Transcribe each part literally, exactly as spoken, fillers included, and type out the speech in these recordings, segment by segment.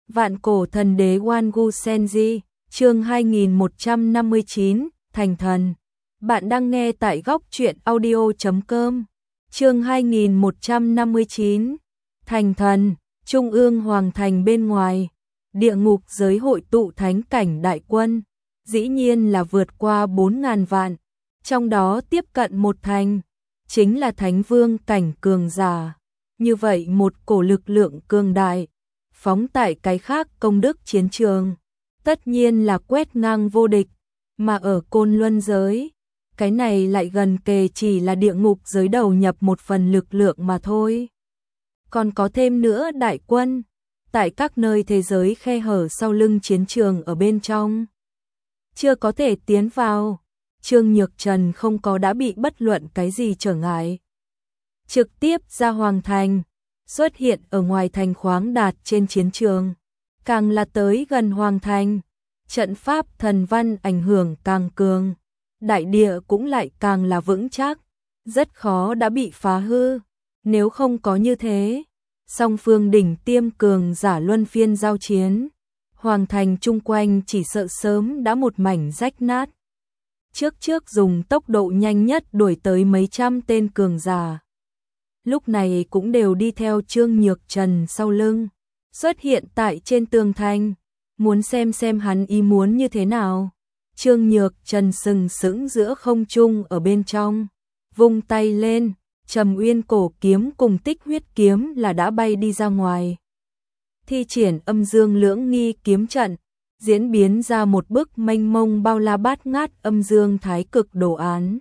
Vạn cổ thần đế Wangu Senji, chương hai nghìn một trăm năm mươi chín, Thành thần. Bạn đang nghe tại góc truyện audio chấm com. Chương hai nghìn một trăm năm mươi chín, Thành thần, Trung ương hoàng thành bên ngoài, địa ngục giới hội tụ thánh cảnh đại quân, dĩ nhiên là vượt qua bốn ngàn vạn, trong đó tiếp cận một thành, chính là thánh vương cảnh cường giả. Như vậy một cổ lực lượng cường đại, phóng tại cái khác công đức chiến trường, tất nhiên là quét ngang vô địch, mà ở Côn Luân giới, cái này lại gần kề chỉ là địa ngục giới đầu nhập một phần lực lượng mà thôi. Còn có thêm nữa đại quân, tại các nơi thế giới khe hở sau lưng chiến trường ở bên trong, chưa có thể tiến vào. Trương Nhược Trần không có đã bị bất luận cái gì trở ngại, trực tiếp ra hoàng thành, xuất hiện ở ngoài thành khoáng đạt trên chiến trường. Càng là tới gần hoàng thành, trận pháp thần văn ảnh hưởng càng cường, đại địa cũng lại càng là vững chắc, rất khó đã bị phá hư. Nếu không có như thế, song phương đỉnh tiêm cường giả luân phiên giao chiến, hoàng thành chung quanh chỉ sợ sớm đã một mảnh rách nát. Trước trước dùng tốc độ nhanh nhất đuổi tới mấy trăm tên cường giả, lúc này cũng đều đi theo Trương Nhược Trần sau lưng, xuất hiện tại trên tường thành, muốn xem xem hắn ý muốn như thế nào. Trương Nhược Trần sừng sững giữa không trung ở bên trong, vung tay lên, Trầm Uyên cổ kiếm cùng Tích huyết kiếm là đã bay đi ra ngoài. Thi triển âm dương lưỡng nghi kiếm trận, diễn biến ra một bức mênh mông bao la bát ngát âm dương thái cực đồ án,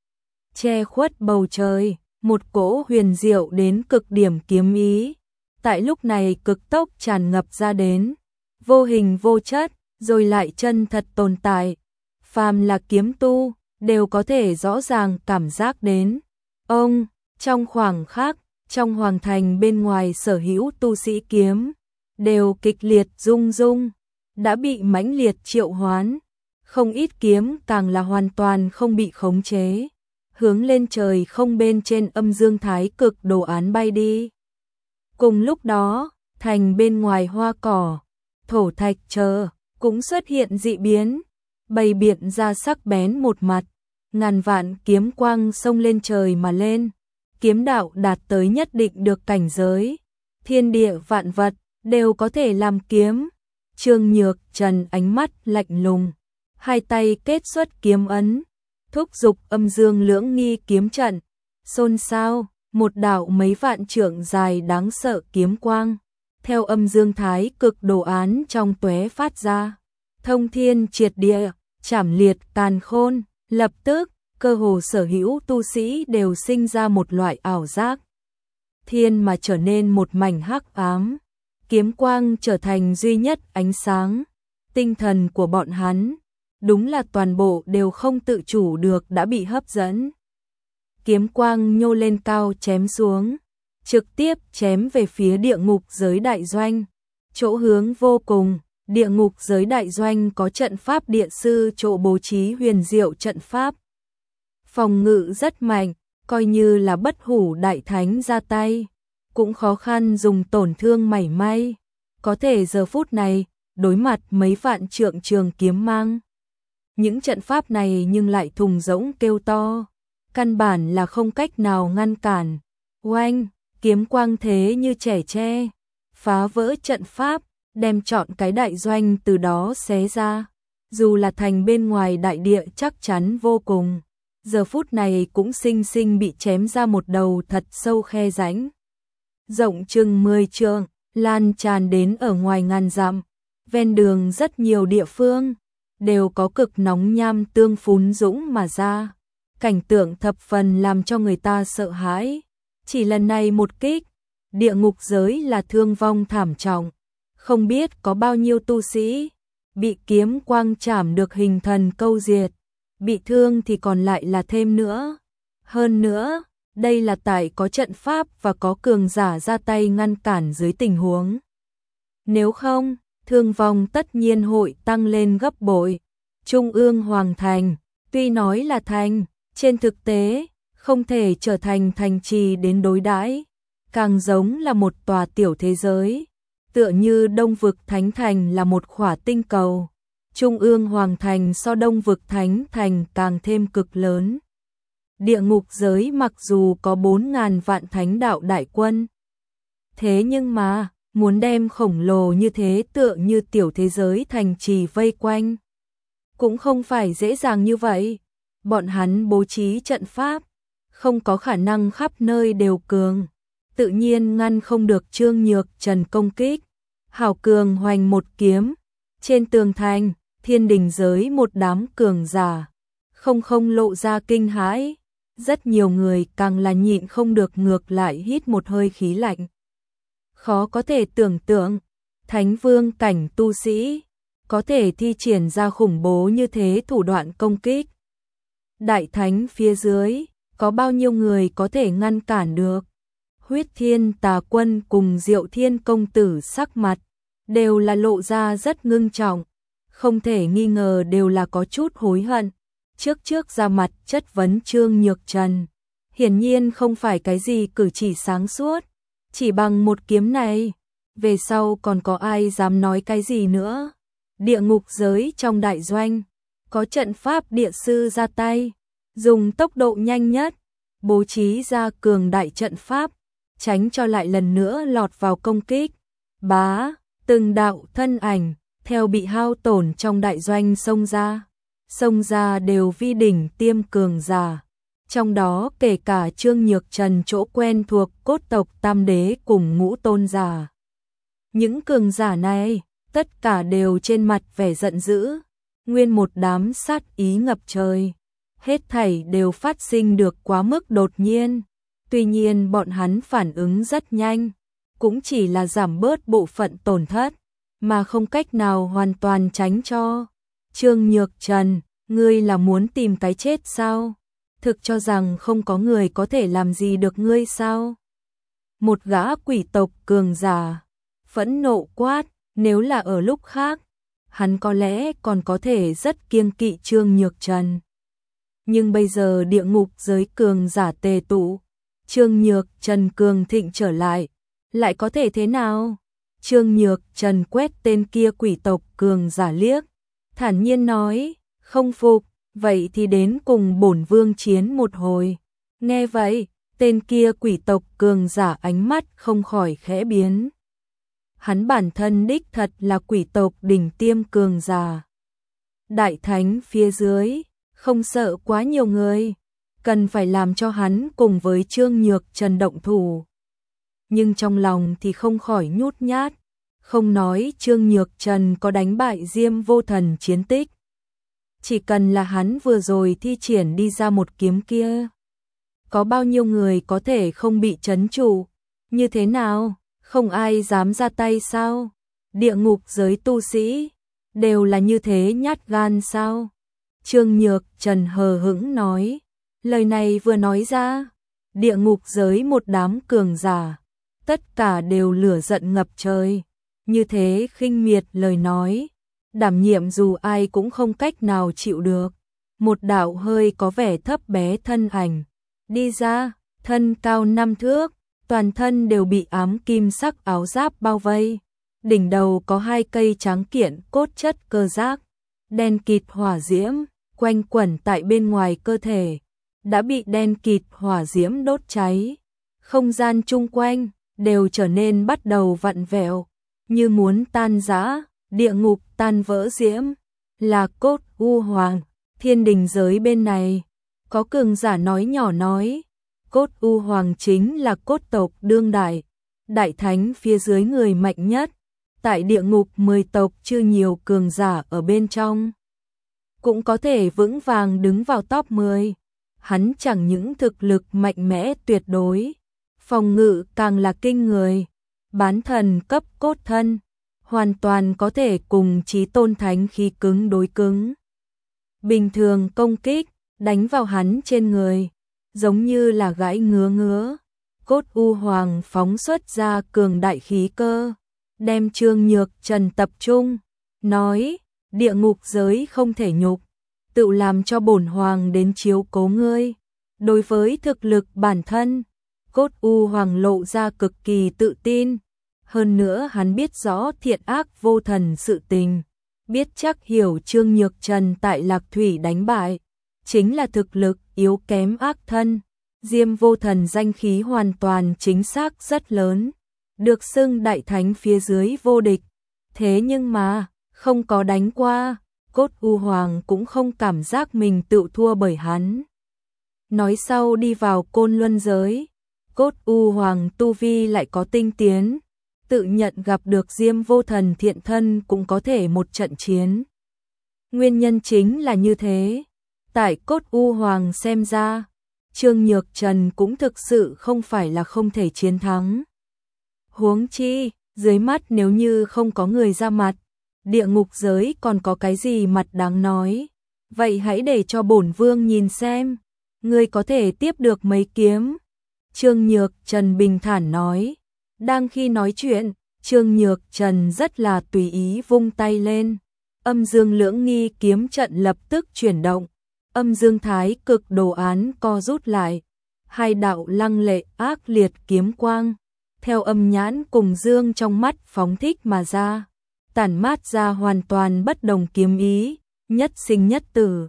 che khuất bầu trời. Một cỗ huyền diệu đến cực điểm kiếm ý, tại lúc này cực tốc tràn ngập ra đến, vô hình vô chất, rồi lại chân thật tồn tại. Phàm là kiếm tu, đều có thể rõ ràng cảm giác đến. Ông, trong khoảng khắc, trong hoàng thành bên ngoài sở hữu tu sĩ kiếm, đều kịch liệt rung rung, đã bị mãnh liệt triệu hoán. Không ít kiếm càng là hoàn toàn không bị khống chế, hướng lên trời không bên trên âm dương thái cực đồ án bay đi. Cùng lúc đó, thành bên ngoài hoa cỏ, thổ thạch chờ, cũng xuất hiện dị biến, bày biện ra sắc bén một mặt, ngàn vạn kiếm quang xông lên trời mà lên. Kiếm đạo đạt tới nhất định được cảnh giới, thiên địa vạn vật đều có thể làm kiếm. Trương Nhược Trần ánh mắt lạnh lùng, hai tay kết xuất kiếm ấn, thúc giục âm dương lưỡng nghi kiếm trận, xôn xao, một đạo mấy vạn trượng dài đáng sợ kiếm quang, theo âm dương thái cực đồ án trong tóe phát ra, thông thiên triệt địa, chảm liệt càn khôn. Lập tức, cơ hồ sở hữu tu sĩ đều sinh ra một loại ảo giác, thiên mà trở nên một mảnh hắc ám, kiếm quang trở thành duy nhất ánh sáng. Tinh thần của bọn hắn đúng là toàn bộ đều không tự chủ được đã bị hấp dẫn. Kiếm quang nhô lên cao chém xuống, trực tiếp chém về phía địa ngục giới đại doanh. Chỗ hướng vô cùng, địa ngục giới đại doanh có trận pháp địa sư chỗ bố trí huyền diệu trận pháp, phòng ngự rất mạnh, coi như là bất hủ đại thánh ra tay, cũng khó khăn dùng tổn thương mảy may. Có thể giờ phút này, đối mặt mấy vạn trượng trường kiếm mang, những trận pháp này nhưng lại thùng rỗng kêu to, căn bản là không cách nào ngăn cản. Oanh, kiếm quang thế như trẻ tre, phá vỡ trận pháp, đem trọn cái đại doanh từ đó xé ra. Dù là thành bên ngoài đại địa chắc chắn vô cùng, giờ phút này cũng sinh sinh bị chém ra một đầu thật sâu khe rãnh, rộng chừng mười trượng, lan tràn đến ở ngoài ngàn dặm. Ven đường rất nhiều địa phương đều có cực nóng nham tương phún dũng mà ra, cảnh tượng thập phần làm cho người ta sợ hãi. Chỉ lần này một kích, địa ngục giới là thương vong thảm trọng, không biết có bao nhiêu tu sĩ bị kiếm quang chảm được hình thần câu diệt, bị thương thì còn lại là thêm nữa. Hơn nữa, đây là tại có trận pháp và có cường giả ra tay ngăn cản dưới tình huống, nếu không, thương vong tất nhiên hội tăng lên gấp bội. Trung ương hoàng thành, tuy nói là thành, trên thực tế, không thể trở thành thành trì đến đối đãi, càng giống là một tòa tiểu thế giới. tựa như Đông vực Thánh Thành là một khỏa tinh cầu. Trung ương Hoàng Thành so Đông vực Thánh Thành càng thêm cực lớn. Địa ngục giới mặc dù có bốn ngàn vạn thánh đạo đại quân, thế nhưng mà, muốn đem khổng lồ như thế tựa như tiểu thế giới thành trì vây quanh, cũng không phải dễ dàng như vậy. Bọn hắn bố trí trận pháp, không có khả năng khắp nơi đều cường, tự nhiên ngăn không được Trương Nhược Trần công kích. Hảo cường hoành một kiếm, trên tường thành, thiên đình giới một đám cường giả, không không lộ ra kinh hãi, rất nhiều người càng là nhịn không được ngược lại hít một hơi khí lạnh. Khó có thể tưởng tượng, thánh vương cảnh tu sĩ, có thể thi triển ra khủng bố như thế thủ đoạn công kích. Đại thánh phía dưới, có bao nhiêu người có thể ngăn cản được? Huyết Thiên Tà Quân cùng Diệu Thiên công tử sắc mặt, đều là lộ ra rất ngưng trọng, không thể nghi ngờ đều là có chút hối hận. Trước trước ra mặt chất vấn Trương Nhược Trần, hiển nhiên không phải cái gì cử chỉ sáng suốt, chỉ bằng một kiếm này, về sau còn có ai dám nói cái gì nữa. Địa ngục giới trong đại doanh, có trận pháp địa sư ra tay, dùng tốc độ nhanh nhất, bố trí ra cường đại trận pháp, tránh cho lại lần nữa lọt vào công kích. Bá, từng đạo thân ảnh, theo bị hao tổn trong đại doanh xông ra, xông ra đều vi đỉnh tiêm cường giả. Trong đó kể cả Trương Nhược Trần chỗ quen thuộc cốt tộc Tam Đế cùng Ngũ Tôn giả. Những cường giả này, tất cả đều trên mặt vẻ giận dữ, nguyên một đám sát ý ngập trời. Hết thảy đều phát sinh được quá mức đột nhiên, tuy nhiên bọn hắn phản ứng rất nhanh, cũng chỉ là giảm bớt bộ phận tổn thất, mà không cách nào hoàn toàn tránh cho. Trương Nhược Trần, ngươi là muốn tìm cái chết sao? Thực cho rằng không có người có thể làm gì được ngươi sao? Một gã quỷ tộc cường giả, phẫn nộ quát, nếu là ở lúc khác, hắn có lẽ còn có thể rất kiêng kỵ Trương Nhược Trần. Nhưng bây giờ địa ngục giới cường giả tề tụ, Trương Nhược Trần cường thịnh trở lại, lại có thể thế nào? Trương Nhược Trần quét tên kia quỷ tộc cường giả liếc, thản nhiên nói, không phục, vậy thì đến cùng bổn vương chiến một hồi. Nghe vậy, tên kia quỷ tộc cường giả ánh mắt không khỏi khẽ biến. Hắn bản thân đích thật là quỷ tộc đỉnh tiêm cường giả. Đại thánh phía dưới, không sợ quá nhiều người, cần phải làm cho hắn cùng với Trương Nhược Trần động thủ. Nhưng trong lòng thì không khỏi nhút nhát, không nói Trương Nhược Trần có đánh bại Diêm Vô Thần chiến tích. Chỉ cần là hắn vừa rồi thi triển đi ra một kiếm kia, có bao nhiêu người có thể không bị trấn trụ? Như thế nào? Không ai dám ra tay sao? Địa ngục giới tu sĩ, đều là như thế nhát gan sao? Trương Nhược Trần hờ hững nói, lời này vừa nói ra, địa ngục giới một đám cường giả, tất cả đều lửa giận ngập trời, như thế khinh miệt lời nói, đảm nhiệm dù ai cũng không cách nào chịu được. Một đạo hơi có vẻ thấp bé thân ảnh, đi ra, thân cao năm thước, toàn thân đều bị ám kim sắc áo giáp bao vây, đỉnh đầu có hai cây tráng kiện cốt chất cơ giác, đen kịt hỏa diễm, quanh quẩn tại bên ngoài cơ thể, đã bị đen kịt hỏa diễm đốt cháy. Không gian chung quanh, đều trở nên bắt đầu vặn vẹo, như muốn tan rã, địa ngục tan vỡ diễm, là cốt u hoàng. Thiên đình giới bên này, có cường giả nói nhỏ nói, cốt u hoàng chính là cốt tộc đương đại, đại thánh phía dưới người mạnh nhất, tại địa ngục mười tộc chưa nhiều cường giả ở bên trong, cũng có thể vững vàng đứng vào top mười. Hắn chẳng những thực lực mạnh mẽ tuyệt đối, phòng ngự càng là kinh người, bán thần cấp cốt thân, hoàn toàn có thể cùng chí tôn thánh khí cứng đối cứng. Bình thường công kích, đánh vào hắn trên người, giống như là gãi ngứa ngứa. Cốt u hoàng phóng xuất ra cường đại khí cơ, đem Trương Nhược Trần tập trung, nói, địa ngục giới không thể nhục, tự làm cho bổn hoàng đến chiếu cố ngươi. Đối với thực lực bản thân, cốt u hoàng lộ ra cực kỳ tự tin, Hơn nữa hắn biết rõ thiện ác vô thần sự tình, biết chắc hiểu Trương Nhược Trần tại Lạc Thủy đánh bại, chính là thực lực yếu kém ác thân. Diêm Vô Thần danh khí hoàn toàn chính xác rất lớn, được xưng đại thánh phía dưới vô địch. Thế nhưng mà, không có đánh qua, Cốt U Hoàng cũng không cảm giác mình tự thua bởi hắn. Nói sau đi vào Côn Luân giới, Cốt U Hoàng tu vi lại có tinh tiến, tự nhận gặp được Diêm Vô Thần thiện thân cũng có thể một trận chiến. Nguyên nhân chính là như thế, tại Cốt U Hoàng xem ra, Trương Nhược Trần cũng thực sự không phải là không thể chiến thắng. Huống chi, dưới mắt nếu như không có người ra mặt, địa ngục giới còn có cái gì mặt đáng nói. Vậy hãy để cho bổn vương nhìn xem, ngươi có thể tiếp được mấy kiếm. Trương Nhược Trần bình thản nói. Đang khi nói chuyện, Trương Nhược Trần rất là tùy ý vung tay lên. Âm dương lưỡng nghi kiếm trận lập tức chuyển động. Âm dương thái cực đồ án co rút lại. Hai đạo lăng lệ ác liệt kiếm quang, theo âm nhãn cùng dương trong mắt phóng thích mà ra, tản mát ra hoàn toàn bất đồng kiếm ý, nhất sinh nhất tử.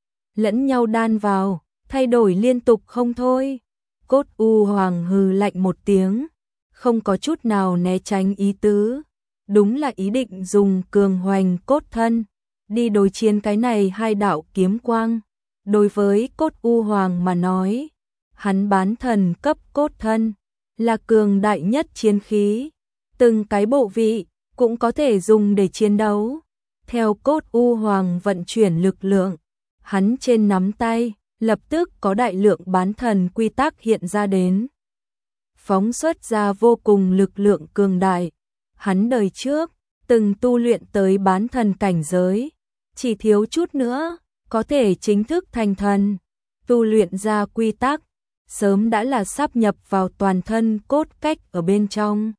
Lẫn nhau đan vào, thay đổi liên tục không thôi. Cốt U Hoàng hừ lạnh một tiếng, không có chút nào né tránh ý tứ. Đúng là ý định dùng cường hoành cốt thân, đi đối chiến cái này hai đạo kiếm quang. Đối với Cốt U Hoàng mà nói, hắn bán thần cấp cốt thân, là cường đại nhất chiến khí. Từng cái bộ vị, cũng có thể dùng để chiến đấu. Theo Cốt U Hoàng vận chuyển lực lượng, hắn trên nắm tay, lập tức có đại lượng bán thần quy tắc hiện ra đến. Phóng xuất ra vô cùng lực lượng cường đại. Hắn đời trước, từng tu luyện tới bán thần cảnh giới, chỉ thiếu chút nữa, có thể chính thức thành thần. Tu luyện ra quy tắc, sớm đã là sáp nhập vào toàn thân cốt cách ở bên trong.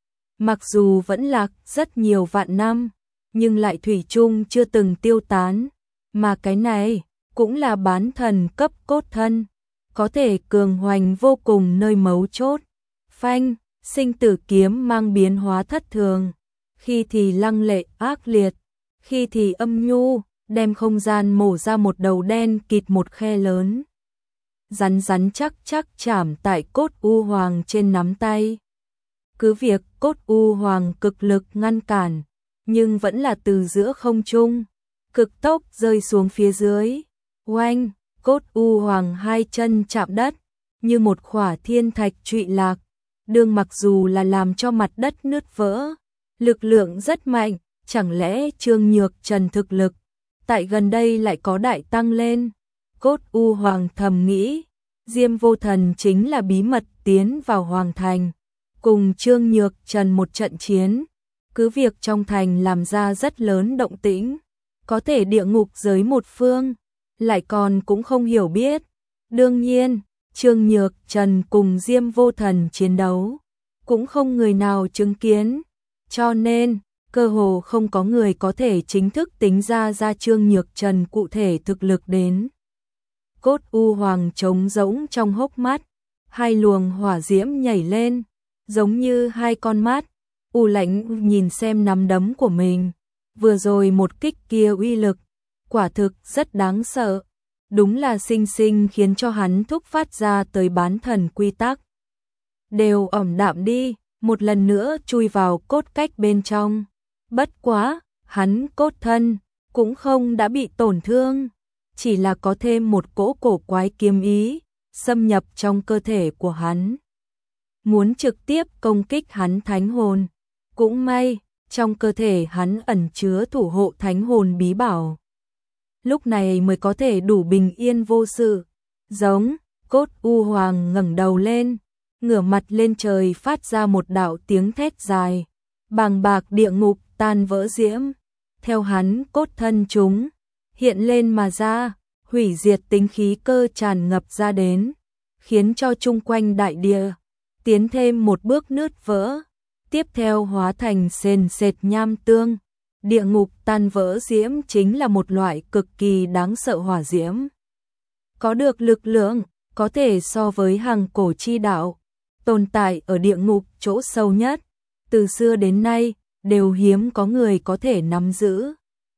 Mặc dù vẫn lạc rất nhiều vạn năm, nhưng lại thủy chung chưa từng tiêu tán. Mà cái này, cũng là bán thần cấp cốt thân, có thể cường hoành vô cùng nơi mấu chốt. Phanh, sinh tử kiếm mang biến hóa thất thường, khi thì lăng lệ ác liệt, khi thì âm nhu, đem không gian mổ ra một đầu đen kịt một khe lớn. Rắn rắn chắc chắc chạm tại Cốt U Hoàng trên nắm tay. Cứ việc Cốt U Hoàng cực lực ngăn cản, nhưng vẫn là từ giữa không trung, cực tốc rơi xuống phía dưới. Oanh, Cốt U Hoàng hai chân chạm đất, như một khỏa thiên thạch trụy lạc. Đương mặc dù là làm cho mặt đất nứt vỡ, lực lượng rất mạnh, chẳng lẽ Trương Nhược Trần thực lực tại gần đây lại có đại tăng lên. Cốt U Hoàng thầm nghĩ, Diêm Vô Thần chính là bí mật tiến vào Hoàng Thành, cùng Trương Nhược Trần một trận chiến, cứ việc trong thành làm ra rất lớn động tĩnh, có thể địa ngục giới một phương, lại còn cũng không hiểu biết. Đương nhiên, Trương Nhược Trần cùng Diêm Vô Thần chiến đấu, cũng không người nào chứng kiến, cho nên, cơ hồ không có người có thể chính thức tính ra ra Trương Nhược Trần cụ thể thực lực đến. Cốt U Hoàng trống rỗng trong hốc mắt, hai luồng hỏa diễm nhảy lên, giống như hai con mắt, u lãnh nhìn xem nắm đấm của mình. Vừa rồi một kích kia uy lực, quả thực rất đáng sợ. Đúng là sinh sinh khiến cho hắn thúc phát ra tới bán thần quy tắc. Đều ẩm đạm đi, một lần nữa chui vào cốt cách bên trong. Bất quá, hắn cốt thân, cũng không đã bị tổn thương. Chỉ là có thêm một cỗ cổ quái kiếm ý, xâm nhập trong cơ thể của hắn. Muốn trực tiếp công kích hắn thánh hồn. Cũng may, trong cơ thể hắn ẩn chứa thủ hộ thánh hồn bí bảo. Lúc này mới có thể đủ bình yên vô sự. Giống, Cốt U Hoàng ngẩng đầu lên, ngửa mặt lên trời phát ra một đạo tiếng thét dài. Bàng bạc địa ngục tan vỡ diễm. Theo hắn cốt thân chúng, hiện lên mà ra, hủy diệt tính khí cơ tràn ngập ra đến, khiến cho chung quanh đại địa tiến thêm một bước nứt vỡ, tiếp theo hóa thành sền sệt nham tương. Địa ngục tan vỡ diễm chính là một loại cực kỳ đáng sợ hỏa diễm. Có được lực lượng, có thể so với hàng cổ chi đạo, tồn tại ở địa ngục chỗ sâu nhất, từ xưa đến nay, đều hiếm có người có thể nắm giữ.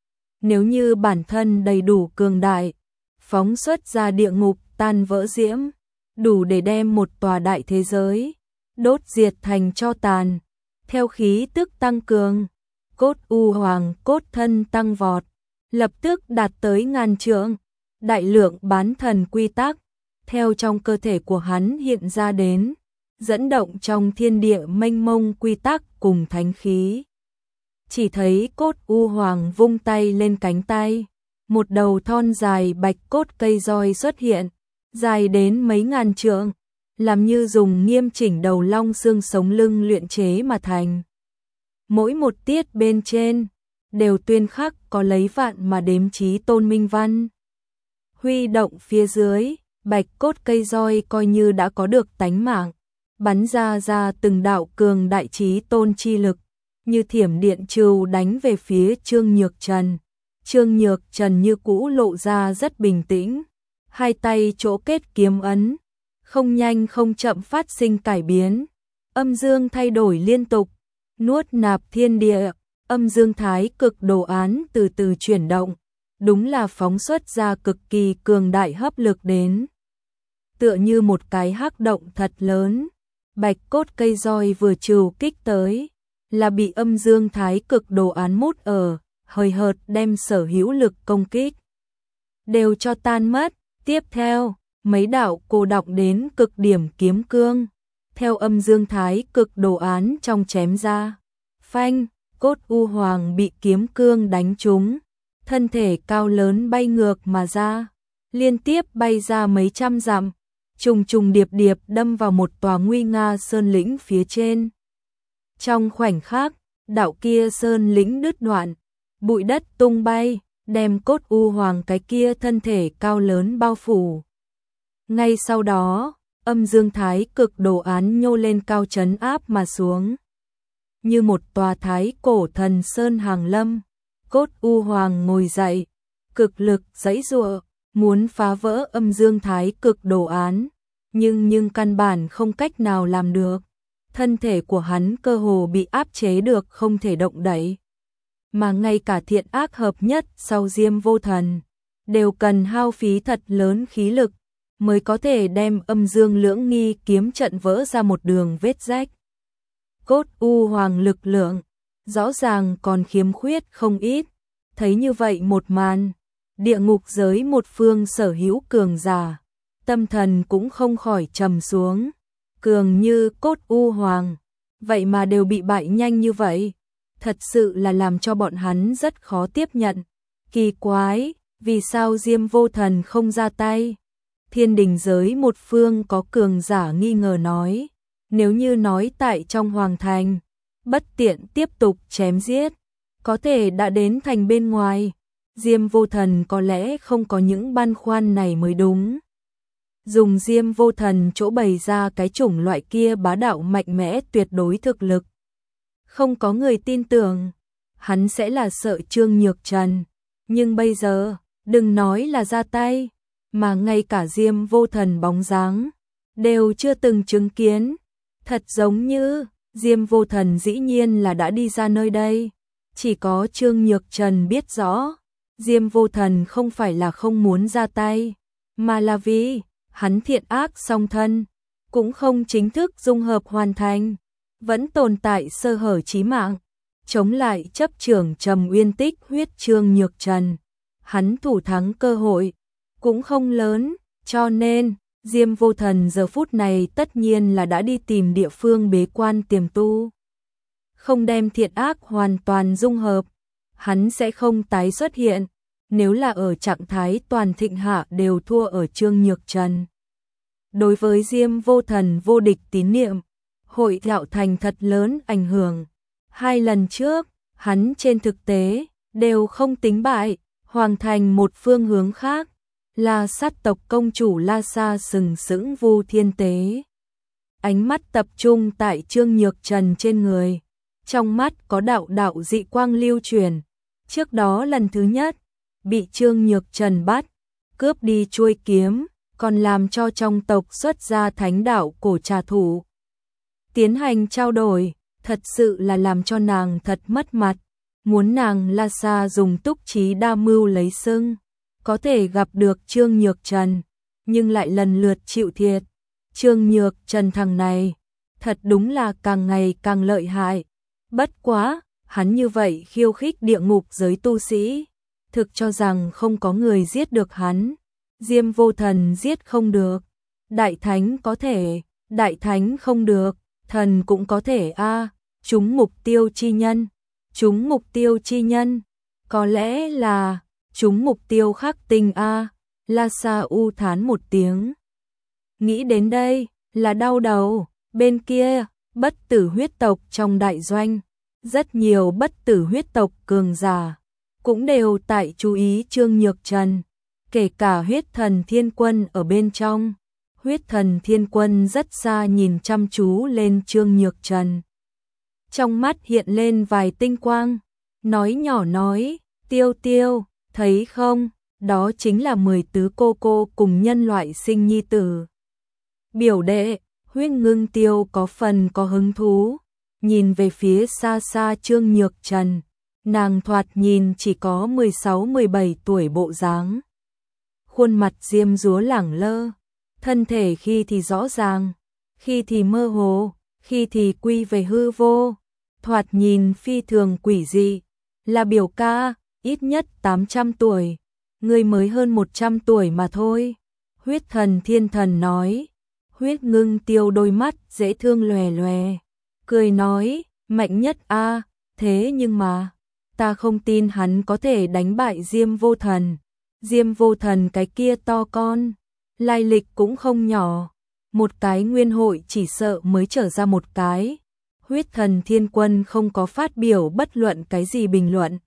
Nếu như bản thân đầy đủ cường đại, phóng xuất ra địa ngục tan vỡ diễm, đủ để đem một tòa đại thế giới đốt diệt thành tro tàn. Theo khí tức tăng cường, cốt u hoàng cốt thân tăng vọt, lập tức đạt tới ngàn trượng. Đại lượng bán thần quy tắc theo trong cơ thể của hắn hiện ra đến, dẫn động trong thiên địa mênh mông quy tắc cùng thánh khí. Chỉ thấy cốt u hoàng vung tay lên cánh tay, một đầu thon dài bạch cốt cây roi xuất hiện, dài đến mấy ngàn trượng, làm như dùng nghiêm chỉnh đầu long xương sống lưng luyện chế mà thành. Mỗi một tiết bên trên đều tuyên khắc có lấy vạn mà đếm chí tôn minh văn. Huy động phía dưới, bạch cốt cây roi coi như đã có được tánh mạng, bắn ra ra từng đạo cường đại chí tôn chi lực, như thiểm điện trừu đánh về phía Trương Nhược Trần. Trương Nhược Trần như cũ lộ ra rất bình tĩnh, hai tay chỗ kết kiếm ấn, không nhanh không chậm phát sinh cải biến, âm dương thay đổi liên tục, nuốt nạp thiên địa, âm dương thái cực đồ án từ từ chuyển động, đúng là phóng xuất ra cực kỳ cường đại hấp lực đến. Tựa như một cái hắc động thật lớn, bạch cốt cây roi vừa trừ kích tới, là bị âm dương thái cực đồ án mút ở, hơi hợt đem sở hữu lực công kích đều cho tan mất. Tiếp theo, mấy đạo cô đọng đến cực điểm kiếm cương, theo âm dương thái cực đồ án trong chém ra. Phanh, cốt u hoàng bị kiếm cương đánh trúng, thân thể cao lớn bay ngược mà ra, liên tiếp bay ra mấy trăm dặm, trùng trùng điệp điệp đâm vào một tòa nguy nga sơn lĩnh phía trên. Trong khoảnh khắc, đạo kia sơn lĩnh đứt đoạn, bụi đất tung bay, đem cốt u hoàng cái kia thân thể cao lớn bao phủ. Ngay sau đó, âm dương thái cực đồ án nhô lên cao trấn áp mà xuống. Như một tòa thái cổ thần sơn hàng lâm, cốt u hoàng ngồi dậy, cực lực giãy giụa, muốn phá vỡ âm dương thái cực đồ án, nhưng nhưng căn bản không cách nào làm được. Thân thể của hắn cơ hồ bị áp chế được không thể động đậy. Mà ngay cả thiện ác hợp nhất sau Diêm Vô Thần, đều cần hao phí thật lớn khí lực, mới có thể đem âm dương lưỡng nghi kiếm trận vỡ ra một đường vết rách. Cốt u hoàng lực lượng, rõ ràng còn khiếm khuyết không ít. Thấy như vậy một màn, địa ngục giới một phương sở hữu cường giả, tâm thần cũng không khỏi trầm xuống. Cường như cốt u hoàng, vậy mà đều bị bại nhanh như vậy, thật sự là làm cho bọn hắn rất khó tiếp nhận. Kỳ quái, vì sao Diêm Vô Thần không ra tay? Thiên đình giới một phương có cường giả nghi ngờ nói, nếu như nói tại trong hoàng thành, bất tiện tiếp tục chém giết, có thể đã đến thành bên ngoài, Diêm Vô Thần có lẽ không có những băn khoăn này mới đúng. Dùng Diêm Vô Thần chỗ bày ra cái chủng loại kia bá đạo mạnh mẽ tuyệt đối thực lực, không có người tin tưởng hắn sẽ là sợ Trương Nhược Trần, nhưng bây giờ, đừng nói là ra tay, mà ngay cả Diêm Vô Thần bóng dáng đều chưa từng chứng kiến. Thật giống như Diêm Vô Thần dĩ nhiên là đã đi ra nơi đây, chỉ có Trương Nhược Trần biết rõ, Diêm Vô Thần không phải là không muốn ra tay, mà là vì hắn thiện ác song thân, cũng không chính thức dung hợp hoàn thành, vẫn tồn tại sơ hở chí mạng, chống lại chấp trưởng Trầm Uyên Tích huyết Trương Nhược Trần. Hắn thủ thắng cơ hội cũng không lớn, cho nên Diêm Vô Thần giờ phút này tất nhiên là đã đi tìm địa phương bế quan tiềm tu. Không đem thiện ác hoàn toàn dung hợp, hắn sẽ không tái xuất hiện. Nếu là ở trạng thái toàn thịnh hạ đều thua ở Trương Nhược Trần. Đối với Diêm Vô Thần vô địch tín niệm, hội tạo thành thật lớn ảnh hưởng. Hai lần trước, hắn trên thực tế đều không tính bại, hoàn thành một phương hướng khác, là sát tộc công chủ La Sa sừng sững Vu Thiên Tế. Ánh mắt tập trung tại Trương Nhược Trần trên người, trong mắt có đạo đạo dị quang lưu truyền. Trước đó lần thứ nhất, bị Trương Nhược Trần bắt, cướp đi chuôi kiếm, còn làm cho trong tộc xuất ra thánh đạo cổ trà thủ. Tiến hành trao đổi, thật sự là làm cho nàng thật mất mặt, muốn nàng Lhasa dùng túc trí đa mưu lấy sưng, có thể gặp được Trương Nhược Trần, nhưng lại lần lượt chịu thiệt. Trương Nhược Trần thằng này, thật đúng là càng ngày càng lợi hại. Bất quá, hắn như vậy khiêu khích địa ngục giới tu sĩ, thực cho rằng không có người giết được hắn. Diêm Vô Thần giết không được, Đại Thánh có thể, Đại Thánh không được, thần cũng có thể a. À, chúng mục tiêu chi nhân, chúng mục tiêu chi nhân, có lẽ là chúng mục tiêu khắc tinh a. À, Lhasa u thán một tiếng. Nghĩ đến đây, là đau đầu. Bên kia, bất tử huyết tộc trong đại doanh, rất nhiều bất tử huyết tộc cường giả cũng đều tại chú ý Trương Nhược Trần, kể cả huyết thần thiên quân ở bên trong. Huyết thần thiên quân rất xa nhìn chăm chú lên Trương Nhược Trần. Trong mắt hiện lên vài tinh quang, nói nhỏ nói, Tiêu Tiêu, thấy không, đó chính là mười tứ cô cô cùng nhân loại sinh nhi tử. Biểu đệ, Huyết Ngưng Tiêu có phần có hứng thú, nhìn về phía xa xa Trương Nhược Trần, nàng thoạt nhìn chỉ có mười sáu mười bảy tuổi bộ dáng. Khuôn mặt diêm dúa lẳng lơ, thân thể khi thì rõ ràng, khi thì mơ hồ, khi thì quy về hư vô, thoạt nhìn phi thường quỷ dị. Là biểu ca, ít nhất tám trăm tuổi, ngươi mới hơn một trăm tuổi mà thôi. Huyết thần thiên thần nói. Huyết Ngưng Tiêu đôi mắt dễ thương lòe lòe, cười nói, mạnh nhất a, à, thế nhưng mà, ta không tin hắn có thể đánh bại Diêm Vô Thần. Diêm Vô Thần cái kia to con, lai lịch cũng không nhỏ, một cái nguyên hội chỉ sợ mới trở ra một cái. Huyết thần thiên quân không có phát biểu bất luận cái gì bình luận.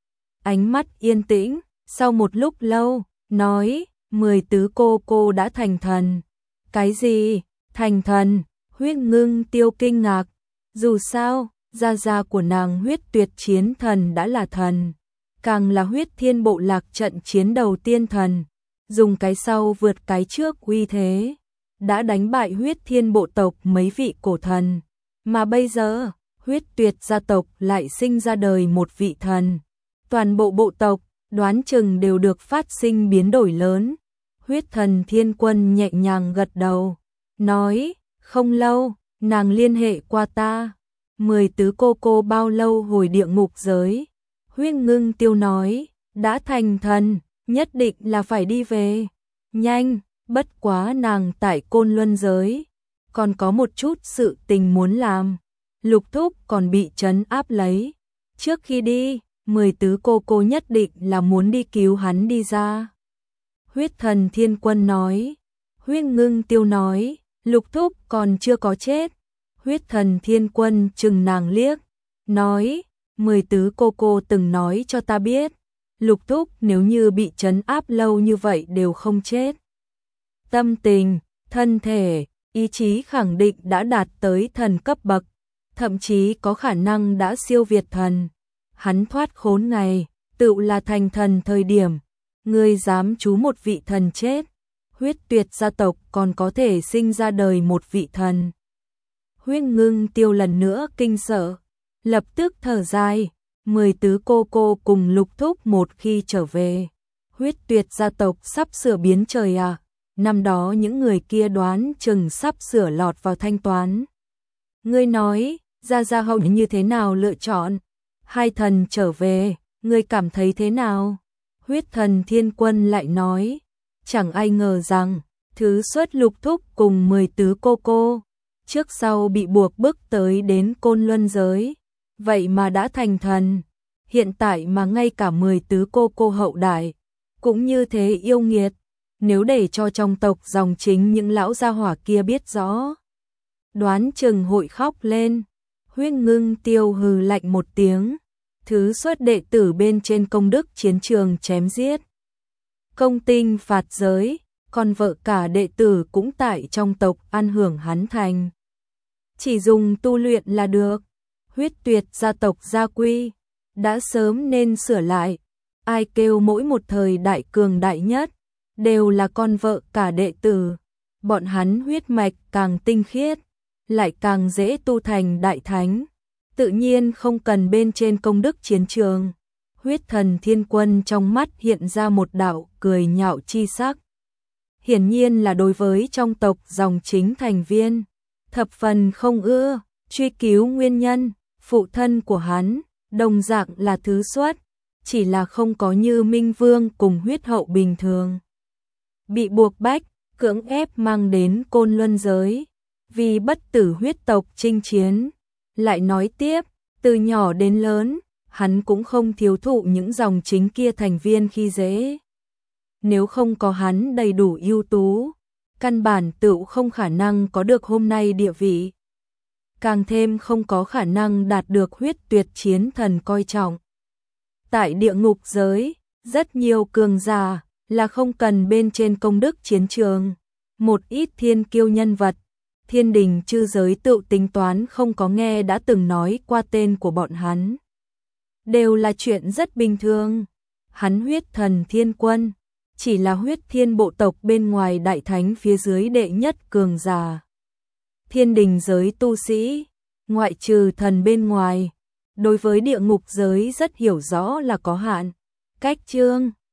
Ánh mắt yên tĩnh, sau một lúc lâu, nói, mười tứ cô cô đã thành thần. Cái gì? Thành thần? Huyết Ngưng Tiêu kinh ngạc. Dù sao, gia gia của nàng Huyết Tuyệt Chiến Thần đã là thần, càng là Huyết Thiên Bộ Lạc trận chiến đầu tiên thần, dùng cái sau vượt cái trước uy thế, đã đánh bại Huyết Thiên Bộ tộc mấy vị cổ thần, mà bây giờ, Huyết Tuyệt gia tộc lại sinh ra đời một vị thần. Toàn bộ bộ tộc, đoán chừng đều được phát sinh biến đổi lớn. Huyết thần thiên quân nhẹ nhàng gật đầu, nói, không lâu, nàng liên hệ qua ta. Mười tứ cô cô bao lâu hồi địa ngục giới? Huyết Ngưng Tiêu nói, đã thành thần, nhất định là phải đi về. Nhanh, bất quá nàng tại Côn Luân giới, còn có một chút sự tình muốn làm. Lục Thúc còn bị trấn áp lấy. Trước khi đi, mười tứ cô cô nhất định là muốn đi cứu hắn đi ra. Huyết thần thiên quân nói. Huyết Ngưng Tiêu nói, Lục Thúc còn chưa có chết. Huyết thần thiên quân chừng nàng liếc, nói, mười tứ cô cô từng nói cho ta biết, Lục Thúc nếu như bị trấn áp lâu như vậy đều không chết. Tâm tình, thân thể, ý chí khẳng định đã đạt tới thần cấp bậc, thậm chí có khả năng đã siêu việt thần. Hắn thoát khốn này, tự là thành thần thời điểm, ngươi dám trú một vị thần chết. Huyết Tuyệt gia tộc còn có thể sinh ra đời một vị thần. Huyết Ngưng Tiêu lần nữa kinh sợ, lập tức thở dài, mười tứ cô cô cùng Lục Thúc một khi trở về. Huyết Tuyệt gia tộc sắp sửa biến trời à, năm đó những người kia đoán chừng sắp sửa lọt vào thanh toán. Ngươi nói, Gia Gia hậu như thế nào lựa chọn? Hai thần trở về, ngươi cảm thấy thế nào? Huyết thần thiên quân lại nói, chẳng ai ngờ rằng, thứ xuất Lục Thúc cùng mười tứ cô cô, trước sau bị buộc bức tới đến Côn Luân giới, vậy mà đã thành thần. Hiện tại mà ngay cả mười tứ cô cô hậu đại, cũng như thế yêu nghiệt, nếu để cho trong tộc dòng chính những lão gia hỏa kia biết rõ, đoán chừng hội khóc lên. Huyết Ngưng Tiêu hừ lạnh một tiếng, thứ xuất đệ tử bên trên công đức chiến trường chém giết, công tinh phạt giới, còn vợ cả đệ tử cũng tại trong tộc ăn hưởng hắn thành. Chỉ dùng tu luyện là được. Huyết Tuyệt gia tộc gia quy, đã sớm nên sửa lại. Ai kêu mỗi một thời đại cường đại nhất, đều là con vợ cả đệ tử. Bọn hắn huyết mạch càng tinh khiết, lại càng dễ tu thành đại thánh. tự nhiên không cần bên trên công đức chiến trường. Huyết thần thiên quân trong mắt hiện ra một đạo cười nhạo chi sắc. Hiển nhiên là đối với trong tộc dòng chính thành viên, thập phần không ưa, truy cứu nguyên nhân, phụ thân của hắn, đồng dạng là thứ xuất, chỉ là không có như Minh Vương cùng huyết hậu bình thường. Bị buộc bách, cưỡng ép mang đến Côn Luân giới, vì bất tử huyết tộc chinh chiến. Lại nói tiếp, từ nhỏ đến lớn, hắn cũng không thiếu thụ những dòng chính kia thành viên khi dễ. Nếu không có hắn đầy đủ ưu tú, căn bản tựu không khả năng có được hôm nay địa vị. Càng thêm không có khả năng đạt được huyết tuyệt chiến thần coi trọng. Tại địa ngục giới, rất nhiều cường giả là không cần bên trên công đức chiến trường. Một ít thiên kiêu nhân vật, thiên đình chư giới tự tính toán không có nghe đã từng nói qua tên của bọn hắn. Đều là chuyện rất bình thường. Hắn huyết thần thiên quân, chỉ là huyết thiên bộ tộc bên ngoài đại thánh phía dưới đệ nhất cường giả. Thiên đình giới tu sĩ, ngoại trừ thần bên ngoài, đối với địa ngục giới rất hiểu rõ là có hạn. Cách chương